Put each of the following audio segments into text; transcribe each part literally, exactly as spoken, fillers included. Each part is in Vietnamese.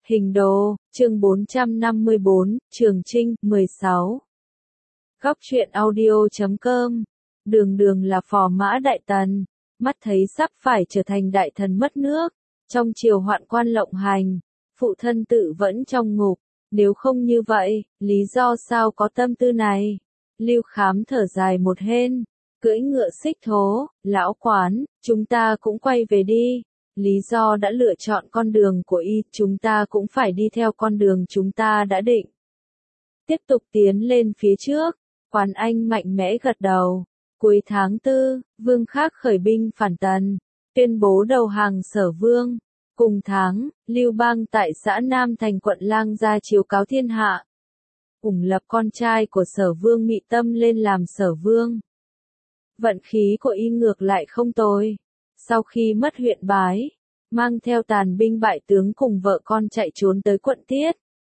Hình đồ, chương bốn trăm năm mươi bốn, Trường Trinh, mười sáu. Góc truyện audio chấm com. Đường đường là phò mã đại tần, mắt thấy sắp phải trở thành đại thần mất nước, trong triều hoạn quan lộng hành, phụ thân tự vẫn trong ngục, nếu không như vậy, lý do sao có tâm tư này? Lưu Khám thở dài một hên, cưỡi ngựa xích thố, lão quán, chúng ta cũng quay về đi. Lý do đã lựa chọn con đường của y, chúng ta cũng phải đi theo con đường chúng ta đã định. Tiếp tục tiến lên phía trước, Quán Anh mạnh mẽ gật đầu. Cuối tháng tư, Vương Khác khởi binh phản tần, tuyên bố đầu hàng Sở Vương. Cùng tháng, Lưu Bang tại xã Nam Thành quận Lang ra chiếu cáo thiên hạ, ủng lập con trai của Sở Vương Mị Tâm lên làm Sở Vương. Vận khí của y ngược lại không tồi. Sau khi mất huyện Bái, mang theo tàn binh bại tướng cùng vợ con chạy trốn tới quận Tiết.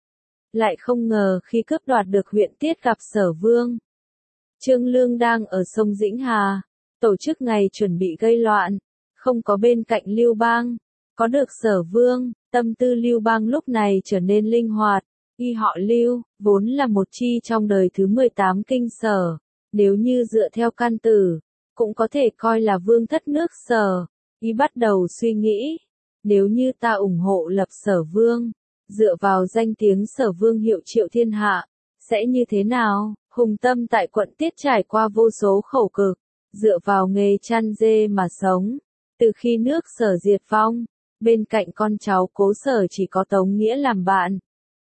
Lại không ngờ khi cướp đoạt được huyện Tiết gặp Sở Vương. Trương Lương đang ở sông Dĩnh Hà, tổ chức ngày chuẩn bị gây loạn, không có bên cạnh Lưu Bang, có được Sở Vương, tâm tư Lưu Bang lúc này trở nên linh hoạt. Y họ Lưu, vốn là một chi trong đời thứ mười tám kinh Sở, nếu như dựa theo căn tử, cũng có thể coi là vương thất nước Sở. Y bắt đầu suy nghĩ, nếu như ta ủng hộ lập Sở Vương, dựa vào danh tiếng Sở Vương hiệu triệu thiên hạ, sẽ như thế nào? Hùng Tâm tại quận Tiết trải qua vô số khổ cực, dựa vào nghề chăn dê mà sống. Từ khi nước Sở diệt vong, bên cạnh con cháu Cố Sở chỉ có Tống Nghĩa làm bạn.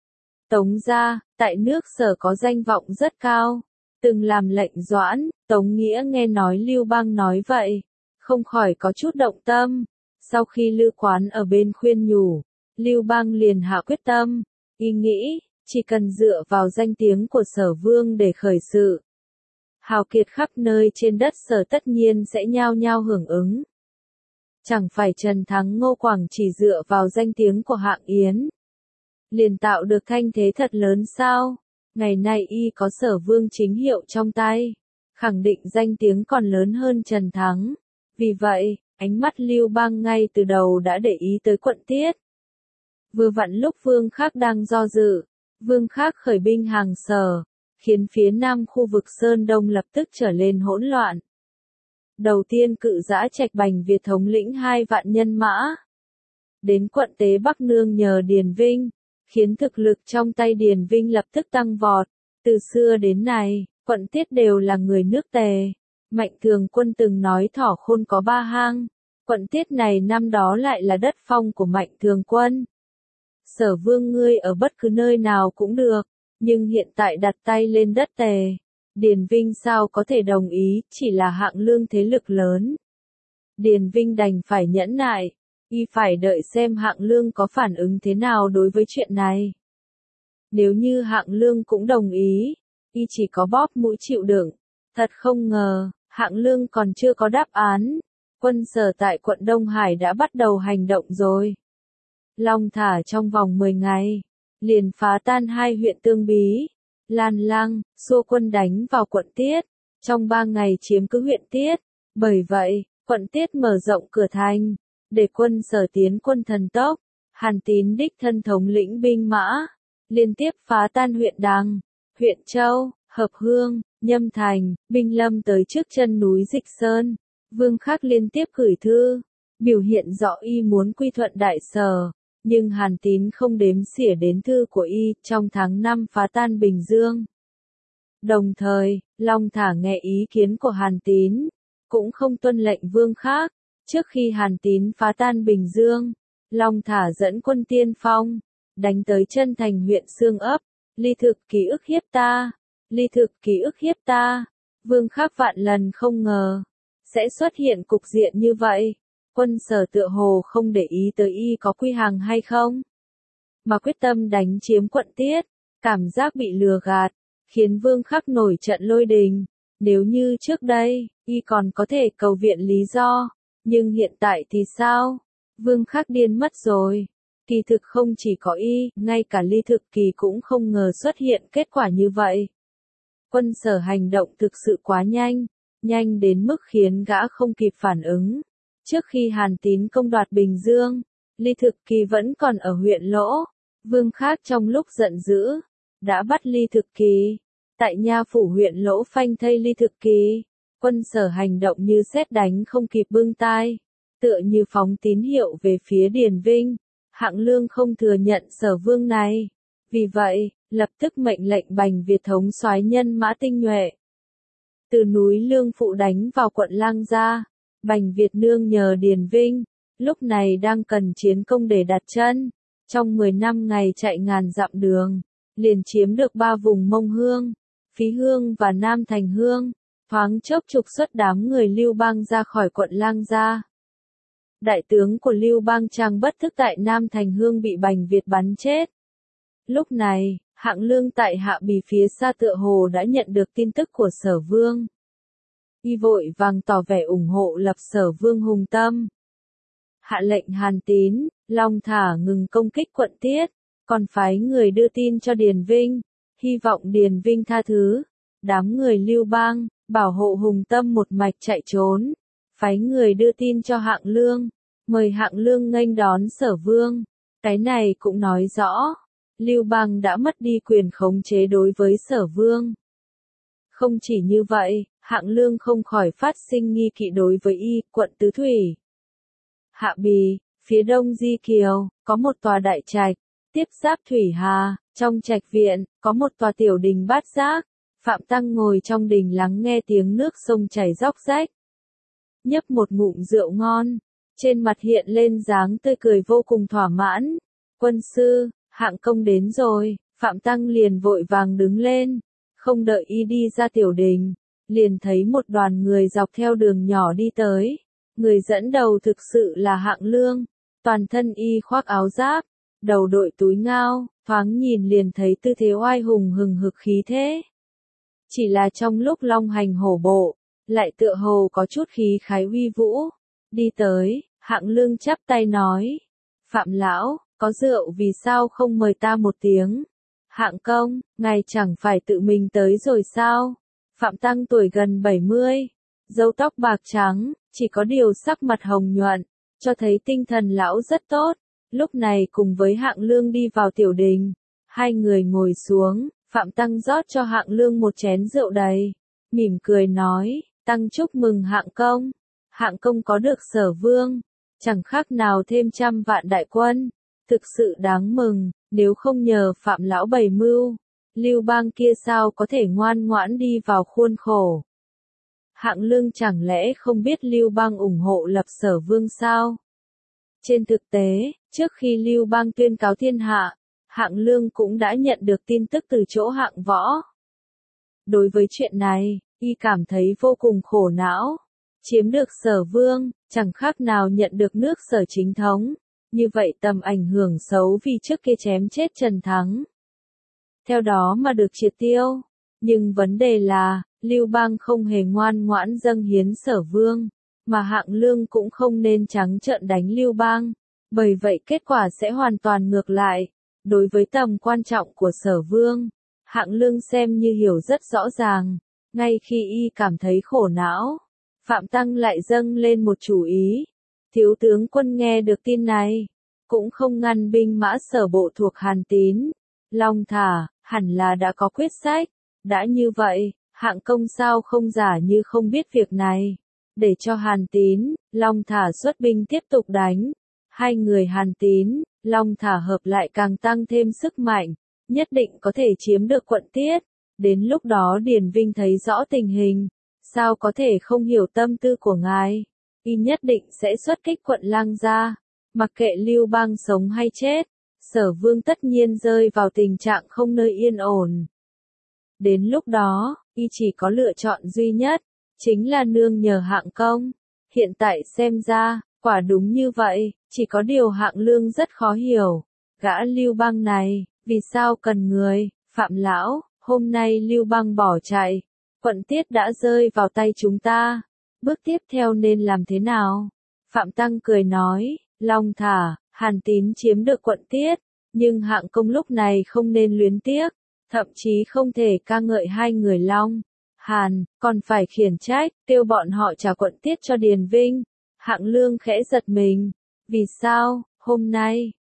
Tống gia, tại nước Sở có danh vọng rất cao, từng làm lệnh doãn. Tống Nghĩa nghe nói Lưu Bang nói vậy, không khỏi có chút động tâm. Sau khi Lư Quán ở bên khuyên nhủ, Lưu Bang liền hạ quyết tâm. Y nghĩ, chỉ cần dựa vào danh tiếng của Sở Vương để khởi sự, hào kiệt khắp nơi trên đất Sở tất nhiên sẽ nhao nhao hưởng ứng. Chẳng phải Trần Thắng Ngô Quảng chỉ dựa vào danh tiếng của Hạng Yến, liền tạo được thanh thế thật lớn sao? Ngày nay y có Sở Vương chính hiệu trong tay, khẳng định danh tiếng còn lớn hơn Trần Thắng. Vì vậy, ánh mắt Lưu Bang ngay từ đầu đã để ý tới quận Tiết. Vừa vặn lúc Vương Khác đang do dự, Vương Khác khởi binh hàng Sở, khiến phía nam khu vực Sơn Đông lập tức trở lên hỗn loạn. Đầu tiên Cự Giã Trạch Bành Việt thống lĩnh hai vạn nhân mã, đến quận Tế Bắc nương nhờ Điền Vinh, khiến thực lực trong tay Điền Vinh lập tức tăng vọt. Từ xưa đến nay, quận Tiết đều là người nước Tề. Mạnh Thường Quân từng nói thỏ khôn có ba hang, quận Tiết này năm đó lại là đất phong của Mạnh Thường Quân. Sở Vương ngươi ở bất cứ nơi nào cũng được, nhưng hiện tại đặt tay lên đất Tề, Điền Vinh sao có thể đồng ý, chỉ là Hạng Lương thế lực lớn. Điền Vinh đành phải nhẫn nại, y phải đợi xem Hạng Lương có phản ứng thế nào đối với chuyện này. Nếu như Hạng Lương cũng đồng ý, y chỉ có bóp mũi chịu đựng. Thật không ngờ, Hạng Lương còn chưa có đáp án, quân Sở tại quận Đông Hải đã bắt đầu hành động rồi. Long thả trong vòng mười ngày, liền phá tan hai huyện Tương Bí, Lan Lăng, xua quân đánh vào quận Tiết, trong ba ngày chiếm cứ huyện Tiết. Bởi vậy, quận Tiết mở rộng cửa thành, để quân Sở tiến quân thần tốc. Hàn Tín đích thân thống lĩnh binh mã, liên tiếp phá tan huyện Đằng, huyện Châu, Hợp Hương, Nhâm Thành, binh lâm tới trước chân núi Dịch Sơn. Vương Khác liên tiếp gửi thư, biểu hiện rõ y muốn quy thuận Đại Sở, nhưng Hàn Tín không đếm xỉa đến thư của y. Trong tháng năm phá tan Bình Dương. Đồng thời, Long Thả nghe ý kiến của Hàn Tín, cũng không tuân lệnh Vương Khác. Trước khi Hàn Tín phá tan Bình Dương, Long Thả dẫn quân tiên phong, đánh tới chân thành huyện Xương Ấp. Ly thực ký ức hiếp ta, ly thực ký ức hiếp ta. Vương Khác vạn lần không ngờ sẽ xuất hiện cục diện như vậy. Quân Sở tựa hồ không để ý tới y có quy hàng hay không, mà quyết tâm đánh chiếm quận Tiết. Cảm giác bị lừa gạt, khiến Vương Khác nổi trận lôi đình. Nếu như trước đây, y còn có thể cầu viện lý do, nhưng hiện tại thì sao? Vương Khác điên mất rồi. Kỳ thực không chỉ có y, ngay cả Ly Thực Kỳ cũng không ngờ xuất hiện kết quả như vậy. Quân Sở hành động thực sự quá nhanh, nhanh đến mức khiến gã không kịp phản ứng. Trước khi Hàn Tín công đoạt Bình Dương, Ly Thực Kỳ vẫn còn ở huyện Lỗ, Vương khác trong lúc giận dữ, đã bắt Ly Thực Kỳ. Tại nha phủ huyện Lỗ phanh thây Ly Thực Kỳ, quân Sở hành động như sét đánh không kịp bưng tai, tựa như phóng tín hiệu về phía Điền Vinh. Hạng Lương không thừa nhận Sở Vương này, vì vậy, lập tức mệnh lệnh Bành Việt thống soái nhân mã tinh nhuệ từ núi Lương Phụ đánh vào quận Lang Gia. Bành Việt nương nhờ Điền Vinh, lúc này đang cần chiến công để đặt chân. Trong mười năm ngày chạy ngàn dặm đường, liền chiếm được ba vùng Mông Hương, Phí Hương và Nam Thành Hương, thoáng chốc trục xuất đám người Lưu Bang ra khỏi quận Lang Gia. Đại tướng của Lưu Bang Trang bất thức tại Nam Thành Hương bị Bành Việt bắn chết. Lúc này, Hạng Lương tại Hạ Bì phía xa tựa hồ đã nhận được tin tức của Sở Vương. Y vội vàng tỏ vẻ ủng hộ lập Sở Vương hùng tâm. Hạ lệnh Hàn Tín, Long Thả ngừng công kích quận Tiết, còn phái người đưa tin cho Điền Vinh, hy vọng Điền Vinh tha thứ. Đám người Lưu Bang, bảo hộ hùng tâm một mạch chạy trốn, phái người đưa tin cho Hạng Lương, mời Hạng Lương nghênh đón Sở Vương. Cái này cũng nói rõ, Lưu Bang đã mất đi quyền khống chế đối với Sở Vương. Không chỉ như vậy, Hạng Lương không khỏi phát sinh nghi kỵ đối với y, quận Tứ Thủy. Hạ Bì, phía đông Di Kiều, có một tòa đại trạch, tiếp giáp Thủy Hà, trong trạch viện, có một tòa tiểu đình bát giác. Phạm Tăng ngồi trong đình lắng nghe tiếng nước sông chảy róc rách. Nhấp một ngụm rượu ngon, trên mặt hiện lên dáng tươi cười vô cùng thỏa mãn. Quân sư, Hạng công đến rồi. Phạm Tăng liền vội vàng đứng lên, không đợi y đi ra tiểu đình, liền thấy một đoàn người dọc theo đường nhỏ đi tới. Người dẫn đầu thực sự là Hạng Lương, toàn thân y khoác áo giáp, đầu đội túi ngao, thoáng nhìn liền thấy tư thế oai hùng hừng hực khí thế. Chỉ là trong lúc long hành hổ bộ, lại tựa hồ có chút khí khái uy vũ. Đi tới, Hạng Lương chắp tay nói, Phạm lão, có rượu vì sao không mời ta một tiếng? Hạng công, ngài chẳng phải tự mình tới rồi sao? Phạm Tăng tuổi gần bảy mươi, râu tóc bạc trắng, chỉ có điều sắc mặt hồng nhuận, cho thấy tinh thần lão rất tốt. Lúc này cùng với Hạng Lương đi vào tiểu đình, hai người ngồi xuống, Phạm Tăng rót cho Hạng Lương một chén rượu đầy, mỉm cười nói, Tăng chúc mừng Hạng công. Hạng công có được Sở Vương, chẳng khác nào thêm trăm vạn đại quân, thực sự đáng mừng. Nếu không nhờ Phạm lão bày mưu, Lưu Bang kia sao có thể ngoan ngoãn đi vào khuôn khổ. Hạng Lương chẳng lẽ không biết Lưu Bang ủng hộ lập Sở Vương sao? Trên thực tế, trước khi Lưu Bang tuyên cáo thiên hạ, Hạng Lương cũng đã nhận được tin tức từ chỗ Hạng Võ. Đối với chuyện này, y cảm thấy vô cùng khổ não. Chiếm được Sở Vương, chẳng khác nào nhận được nước Sở chính thống. Như vậy tầm ảnh hưởng xấu vì trước kia chém chết Trần Thắng. Theo đó mà được triệt tiêu. Nhưng vấn đề là, Lưu Bang không hề ngoan ngoãn dâng hiến Sở Vương, mà Hạng Lương cũng không nên trắng trợn đánh Lưu Bang. Bởi vậy kết quả sẽ hoàn toàn ngược lại. Đối với tầm quan trọng của Sở Vương, Hạng Lương xem như hiểu rất rõ ràng. Ngay khi y cảm thấy khổ não, Phạm Tăng lại dâng lên một chủ ý. Thiếu tướng quân nghe được tin này, cũng không ngăn binh mã Sở bộ thuộc Hàn Tín, Long Thả, hẳn là đã có quyết sách. Đã như vậy, Hạng công sao không giả như không biết việc này, để cho Hàn Tín, Long Thả xuất binh tiếp tục đánh. Hai người Hàn Tín, Long Thả hợp lại càng tăng thêm sức mạnh, nhất định có thể chiếm được quận Tiết. Đến lúc đó Điền Vinh thấy rõ tình hình, sao có thể không hiểu tâm tư của ngài. Y nhất định sẽ xuất kích quận Lang Gia, mặc kệ Lưu Bang sống hay chết, Sở Vương tất nhiên rơi vào tình trạng không nơi yên ổn. Đến lúc đó, y chỉ có lựa chọn duy nhất, chính là nương nhờ Hạng công. Hiện tại xem ra, quả đúng như vậy, chỉ có điều Hạng Lương rất khó hiểu. Gã Lưu Bang này, vì sao cần người? Phạm lão, hôm nay Lưu Bang bỏ chạy, quận Tiết đã rơi vào tay chúng ta. Bước tiếp theo nên làm thế nào? Phạm Tăng cười nói, Long Thả, Hàn Tín chiếm được quận Tiết, nhưng Hạng công lúc này không nên luyến tiếc, thậm chí không thể ca ngợi hai người Long, Hàn, còn phải khiển trách, kêu bọn họ trả quận Tiết cho Điền Vinh. Hạng Lương khẽ giật mình, vì sao, hôm nay,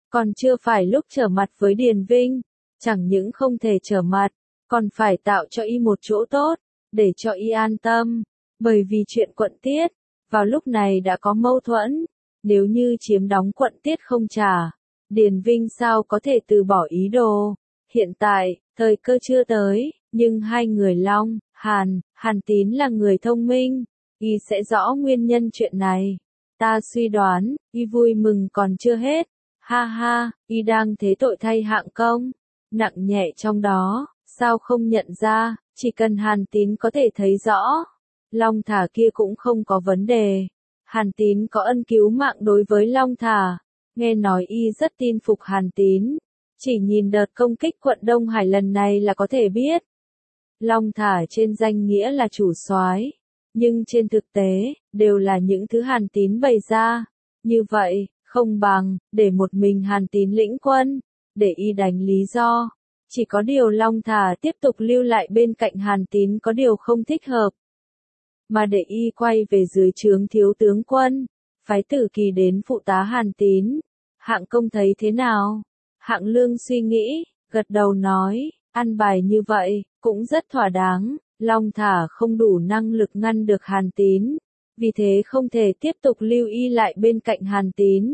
Còn chưa phải lúc trở mặt với Điền Vinh, chẳng những không thể trở mặt, còn phải tạo cho y một chỗ tốt, để cho y an tâm, bởi vì chuyện quận Tiết, vào lúc này đã có mâu thuẫn, nếu như chiếm đóng quận Tiết không trả, Điền Vinh sao có thể từ bỏ ý đồ, hiện tại, thời cơ chưa tới, nhưng hai người Long, Hàn, Hàn Tín là người thông minh, y sẽ rõ nguyên nhân chuyện này, ta suy đoán, y vui mừng còn chưa hết, ha ha, y đang thế tội thay hạng công, nặng nhẹ trong đó, sao không nhận ra, chỉ cần Hàn Tín có thể thấy rõ, Long Thả kia cũng không có vấn đề. Hàn Tín có ân cứu mạng đối với Long Thả, nghe nói y rất tin phục Hàn Tín, chỉ nhìn đợt công kích quận Đông Hải lần này là có thể biết. Long Thả trên danh nghĩa là chủ soái, nhưng trên thực tế, đều là những thứ Hàn Tín bày ra, như vậy, không bằng, để một mình Hàn Tín lĩnh quân, để y đánh lý do. Chỉ có điều Long Thả tiếp tục lưu lại bên cạnh Hàn Tín có điều không thích hợp. Mà để y quay về dưới trướng thiếu tướng quân, phái Tử Kỳ đến phụ tá Hàn Tín. Hạng công thấy thế nào? Hạng Lương suy nghĩ, gật đầu nói, ăn bài như vậy, cũng rất thỏa đáng, Long Thả không đủ năng lực ngăn được Hàn Tín, vì thế không thể tiếp tục lưu y lại bên cạnh Hàn Tín.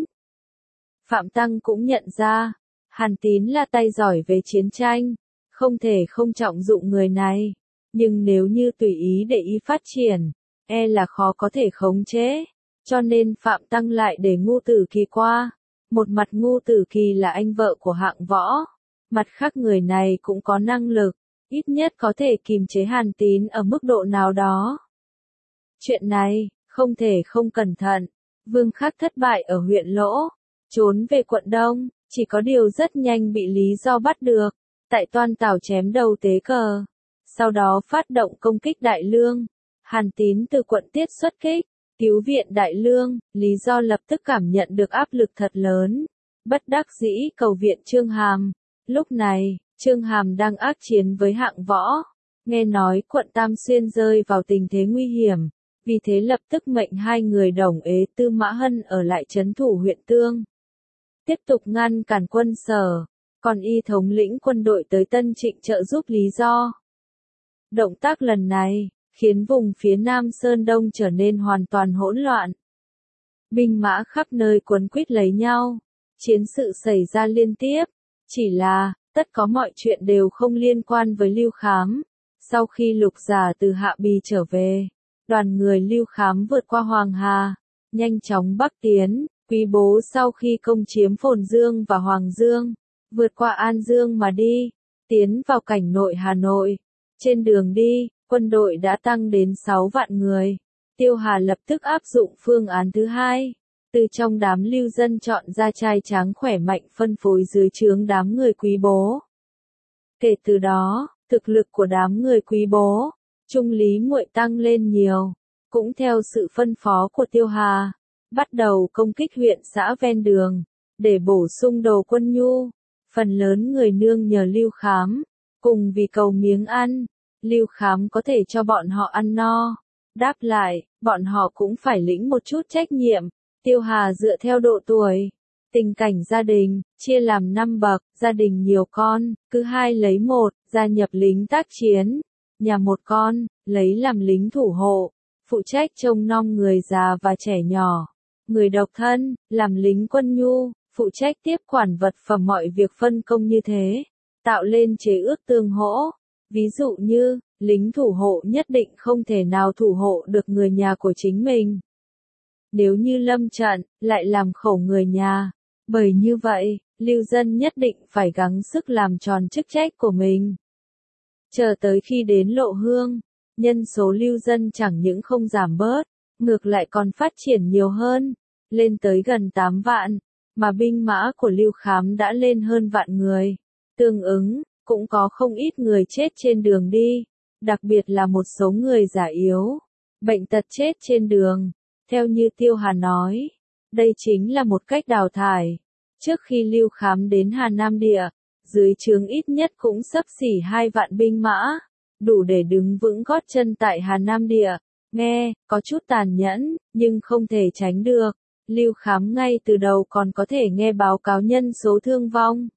Phạm Tăng cũng nhận ra, Hàn Tín là tay giỏi về chiến tranh, không thể không trọng dụng người này, nhưng nếu như tùy ý để y phát triển, e là khó có thể khống chế, cho nên Phạm Tăng lại để Ngô Tử Kỳ qua. Một mặt Ngô Tử Kỳ là anh vợ của Hạng Võ, mặt khác người này cũng có năng lực, ít nhất có thể kìm chế Hàn Tín ở mức độ nào đó. Chuyện này, không thể không cẩn thận, Vương Khắc thất bại ở huyện Lỗ, trốn về quận Đông, chỉ có điều rất nhanh bị lý do bắt được, tại Toan Tảo chém đầu Tế Cờ, sau đó phát động công kích Đại Lương, Hàn Tín từ quận Tiết xuất kích, cứu viện Đại Lương, lý do lập tức cảm nhận được áp lực thật lớn, bất đắc dĩ cầu viện Chương Hàm, lúc này, Chương Hàm đang ác chiến với Hạng Võ, nghe nói quận Tam Xuyên rơi vào tình thế nguy hiểm, vì thế lập tức mệnh hai người Đồng Ế Tư Mã Hân ở lại trấn thủ huyện Tương. Tiếp tục ngăn cản quân Sở, còn y thống lĩnh quân đội tới Tân Trịnh trợ giúp lý do. Động tác lần này, khiến vùng phía Nam Sơn Đông trở nên hoàn toàn hỗn loạn. Binh mã khắp nơi quấn quýt lấy nhau, chiến sự xảy ra liên tiếp, chỉ là, tất có mọi chuyện đều không liên quan với Lưu Khám. Sau khi Lục Giả từ Hạ Bì trở về, đoàn người Lưu Khám vượt qua Hoàng Hà, nhanh chóng bắc tiến, Quý Bố sau khi công chiếm Phồn Dương và Hoàng Dương, vượt qua An Dương mà đi, tiến vào cảnh nội Hà Nội. Trên đường đi, quân đội đã tăng đến sáu vạn người. Tiêu Hà lập tức áp dụng phương án thứ hai, từ trong đám lưu dân chọn ra trai tráng khỏe mạnh phân phối dưới trướng đám người Quý Bố. Kể từ đó, thực lực của đám người Quý Bố, Trung Lý Muội tăng lên nhiều, cũng theo sự phân phó của Tiêu Hà, bắt đầu công kích huyện xã ven đường, để bổ sung đồ quân nhu. Phần lớn người nương nhờ Lưu Khám, cùng vì cầu miếng ăn, Lưu Khám có thể cho bọn họ ăn no. Đáp lại, bọn họ cũng phải lĩnh một chút trách nhiệm. Tiêu Hà dựa theo độ tuổi, tình cảnh gia đình, chia làm năm bậc, gia đình nhiều con, cứ hai lấy một, gia nhập lính tác chiến. Nhà một con, lấy làm lính thủ hộ, phụ trách trông nom người già và trẻ nhỏ. Người độc thân, làm lính quân nhu, phụ trách tiếp quản vật phẩm mọi việc phân công như thế, tạo lên chế ước tương hỗ. Ví dụ như, lính thủ hộ nhất định không thể nào thủ hộ được người nhà của chính mình. Nếu như lâm trận, lại làm khổ người nhà. Bởi như vậy, lưu dân nhất định phải gắng sức làm tròn chức trách của mình. Chờ tới khi đến Lộ Hương, nhân số lưu dân chẳng những không giảm bớt, ngược lại còn phát triển nhiều hơn, lên tới gần tám vạn, mà binh mã của Lưu Khám đã lên hơn vạn người. Tương ứng, cũng có không ít người chết trên đường đi, đặc biệt là một số người già yếu, bệnh tật chết trên đường. Theo như Tiêu Hà nói, đây chính là một cách đào thải. Trước khi Lưu Khám đến Hà Nam Địa, dưới trướng ít nhất cũng xấp xỉ hai vạn binh mã, đủ để đứng vững gót chân tại Hà Nam Địa. Nghe, có chút tàn nhẫn, nhưng không thể tránh được. Lưu Khám ngay từ đầu còn có thể nghe báo cáo nhân số thương vong.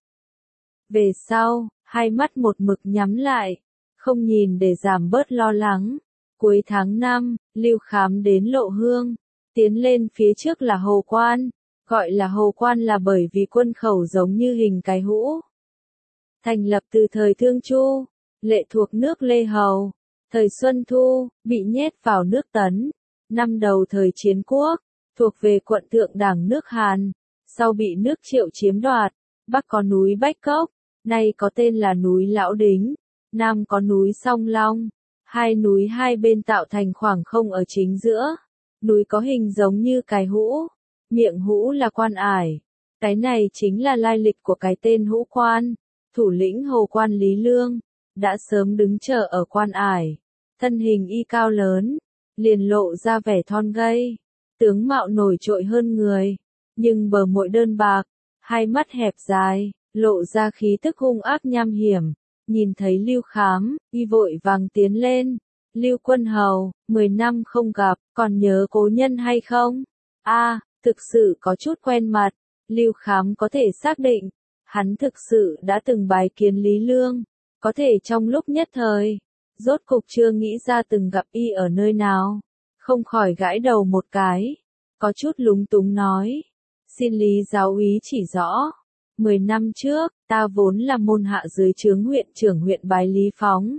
Về sau, hai mắt một mực nhắm lại, không nhìn để giảm bớt lo lắng. Cuối tháng năm, Lưu Khám đến Lộ Hương, tiến lên phía trước là Hồ Quan, gọi là Hồ Quan là bởi vì quân khẩu giống như hình cái hũ. Thành lập từ thời Thương Chu, lệ thuộc nước Lê Hầu, thời Xuân Thu, bị nhét vào nước Tấn, năm đầu thời Chiến Quốc, thuộc về quận Thượng Đẳng nước Hàn, sau bị nước Triệu chiếm đoạt, Bắc có núi Bách Cốc, nay có tên là núi Lão Đính, Nam có núi Song Long, hai núi hai bên tạo thành khoảng không ở chính giữa, núi có hình giống như cái hũ, miệng hũ là quan ải, cái này chính là lai lịch của cái tên Hũ Quan, thủ lĩnh Hồ Quan Lý Lương, đã sớm đứng chờ ở quan ải, thân hình y cao lớn, liền lộ ra vẻ thon gầy, tướng mạo nổi trội hơn người, nhưng bờ môi đơn bạc, hai mắt hẹp dài, lộ ra khí tức hung ác nham hiểm, nhìn thấy Lưu Khám, y vội vàng tiến lên, Lưu Quân Hầu, mười năm không gặp, còn nhớ cố nhân hay không? A, thực sự có chút quen mặt, Lưu Khám có thể xác định, hắn thực sự đã từng bái kiến Lý Lương, có thể trong lúc nhất thời, rốt cục chưa nghĩ ra từng gặp y ở nơi nào, không khỏi gãi đầu một cái, có chút lúng túng nói, xin Lý giáo úy chỉ rõ. Mười năm trước, ta vốn là môn hạ dưới trướng huyện trưởng huyện Bái Lý Phóng.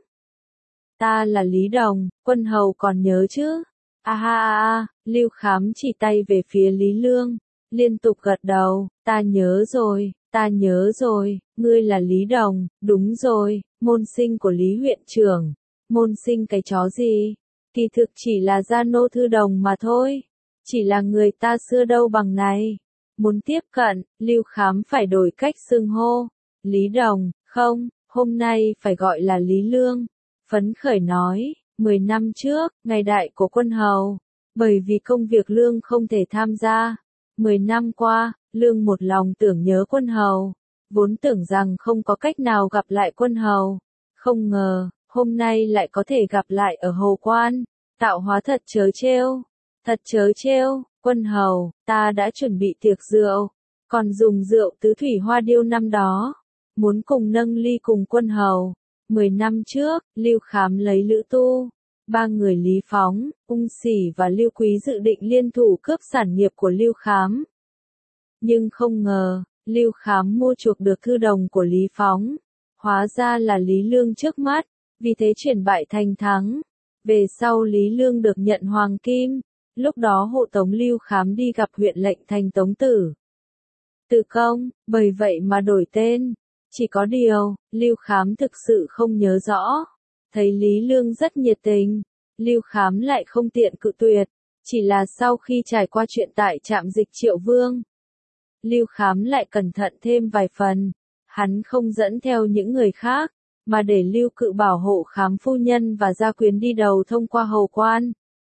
Ta là Lý Đồng, Quân Hầu còn nhớ chứ? A ha a a, Lưu Khám chỉ tay về phía Lý Lương, liên tục gật đầu, ta nhớ rồi, ta nhớ rồi, ngươi là Lý Đồng, đúng rồi, môn sinh của Lý huyện trưởng. Môn sinh cái chó gì? Kỳ thực chỉ là gia nô thư đồng mà thôi, chỉ là người ta xưa đâu bằng này. Muốn tiếp cận, Lưu Khám phải đổi cách xưng hô. Lý Đồng, không, hôm nay phải gọi là Lý Lương. Phấn khởi nói, mười năm trước, ngày đại của Quân Hầu, bởi vì công việc Lương không thể tham gia. Mười năm qua, Lương một lòng tưởng nhớ Quân Hầu, vốn tưởng rằng không có cách nào gặp lại Quân Hầu. Không ngờ, hôm nay lại có thể gặp lại ở Hồ Quan, tạo hóa thật trớ trêu, thật trớ trêu. Quân Hầu, ta đã chuẩn bị tiệc rượu, còn dùng rượu tứ thủy hoa điêu năm đó, muốn cùng nâng ly cùng Quân Hầu. Mười năm trước, Lưu Khám lấy Lữ Tu, ba người Lý Phóng, Ung Sỉ và Lưu Quý dự định liên thủ cướp sản nghiệp của Lưu Khám. Nhưng không ngờ, Lưu Khám mua chuộc được thư đồng của Lý Phóng, hóa ra là Lý Lương trước mắt, vì thế chuyển bại thành thắng. Về sau Lý Lương được nhận hoàng kim. Lúc đó hộ tống Lưu Khám đi gặp huyện lệnh thành Tống Tử Tự Công, bởi vậy mà đổi tên. Chỉ có điều, Lưu Khám thực sự không nhớ rõ. Thấy Lý Lương rất nhiệt tình, Lưu Khám lại không tiện cự tuyệt. Chỉ là sau khi trải qua chuyện tại trạm dịch Triệu Vương, Lưu Khám lại cẩn thận thêm vài phần. Hắn không dẫn theo những người khác, mà để Lưu Cự bảo hộ Khám phu nhân và gia quyến đi đầu thông qua Hầu Quan.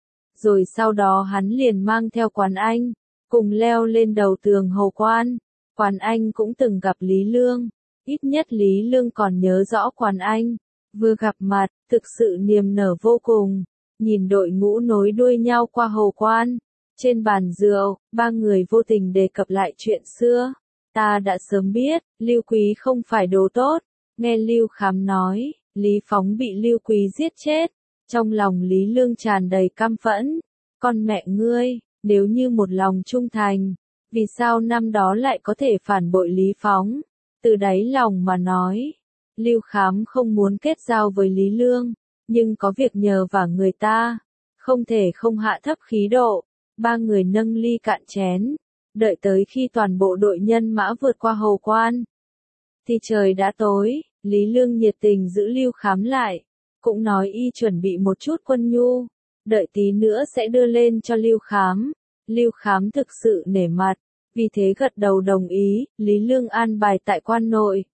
Rồi sau đó hắn liền mang theo Quán Anh, cùng leo lên đầu tường Hầu Quan. Quán Anh cũng từng gặp Lý Lương, ít nhất Lý Lương còn nhớ rõ Quán Anh. Vừa gặp mặt, thực sự niềm nở vô cùng, nhìn đội ngũ nối đuôi nhau qua Hầu Quan. Trên bàn rượu, ba người vô tình đề cập lại chuyện xưa. Ta đã sớm biết, Lưu Quý không phải đồ tốt. Nghe Lưu Khám nói, Lý Phóng bị Lưu Quý giết chết. Trong lòng Lý Lương tràn đầy căm phẫn. Con mẹ ngươi, nếu như một lòng trung thành, vì sao năm đó lại có thể phản bội Lý Phóng? Từ đáy lòng mà nói, Lưu Khám không muốn kết giao với Lý Lương, nhưng có việc nhờ vả người ta, không thể không hạ thấp khí độ. Ba người nâng ly cạn chén, đợi tới khi toàn bộ đội nhân mã vượt qua Hầu Quan, thì trời đã tối. Lý Lương nhiệt tình giữ Lưu Khám lại, cũng nói y chuẩn bị một chút quân nhu, đợi tí nữa sẽ đưa lên cho Lưu Khám. Lưu Khám thực sự nể mặt, vì thế gật đầu đồng ý. Lý Lương an bài tại quan nội.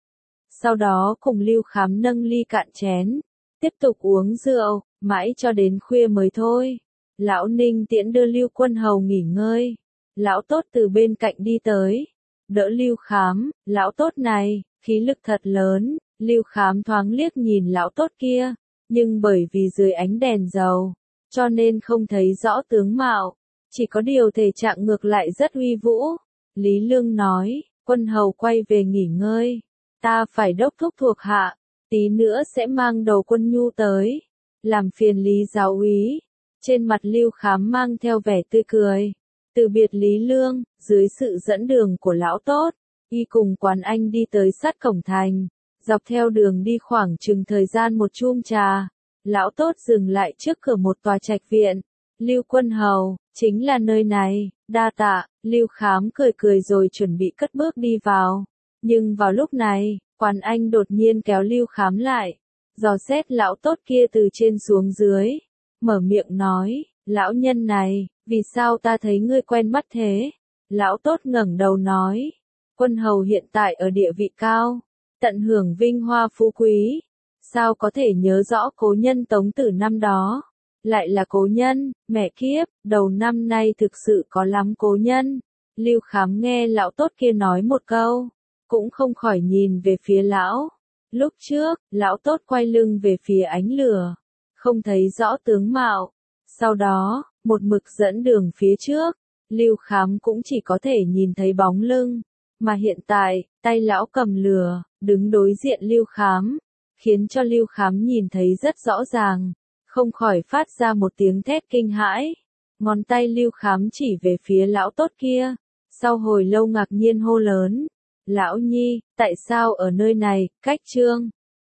Sau đó cùng Lưu Khám nâng ly cạn chén, tiếp tục uống rượu, mãi cho đến khuya mới thôi. Lão Ninh tiễn đưa Lưu Quân Hầu nghỉ ngơi. Lão Tốt từ bên cạnh đi tới, đỡ Lưu Khám. Lão Tốt này, khí lực thật lớn. Lưu Khám thoáng liếc nhìn lão Tốt kia, nhưng bởi vì dưới ánh đèn dầu, cho nên không thấy rõ tướng mạo. chỉ có điều thể trạng ngược lại rất uy vũ. Lý Lương nói, quân hầu quay về nghỉ ngơi, ta phải đốc thúc thuộc hạ, tí nữa sẽ mang đầu quân nhu tới, làm phiền Lý giáo úy. Trên mặt Lưu Khám mang theo vẻ tươi cười. Từ biệt Lý Lương, dưới sự dẫn đường của lão tốt, y cùng Quán Anh đi tới sát cổng thành. Dọc theo đường đi khoảng chừng thời gian một chum trà, lão tốt dừng lại trước cửa một tòa trạch viện. Lưu quân hầu, chính là nơi này, đa tạ. Lưu Khám cười cười rồi chuẩn bị cất bước đi vào. Nhưng vào lúc này, Quán Anh đột nhiên kéo Lưu Khám lại, dò xét lão tốt kia từ trên xuống dưới, mở miệng nói, lão nhân này, vì sao ta thấy ngươi quen mắt thế? Lão tốt ngẩng đầu nói, quân hầu hiện tại ở địa vị cao, tận hưởng vinh hoa phú quý, sao có thể nhớ rõ cố nhân Tống Tử năm đó? Lại là cố nhân, mẹ kiếp, đầu năm nay thực sự có lắm cố nhân. Lưu Khám nghe lão tốt kia nói một câu, cũng không khỏi nhìn về phía lão. Lúc trước, lão tốt quay lưng về phía ánh lửa, không thấy rõ tướng mạo. Sau đó, một mực dẫn đường phía trước, Lưu Khám cũng chỉ có thể nhìn thấy bóng lưng. Mà hiện tại, tay lão cầm lửa, đứng đối diện Lưu Khám, khiến cho Lưu Khám nhìn thấy rất rõ ràng, không khỏi phát ra một tiếng thét kinh hãi. Ngón tay Lưu Khám chỉ về phía lão tốt kia, sau hồi lâu ngạc nhiên hô lớn, lão nhi, tại sao ở nơi này? Cách chương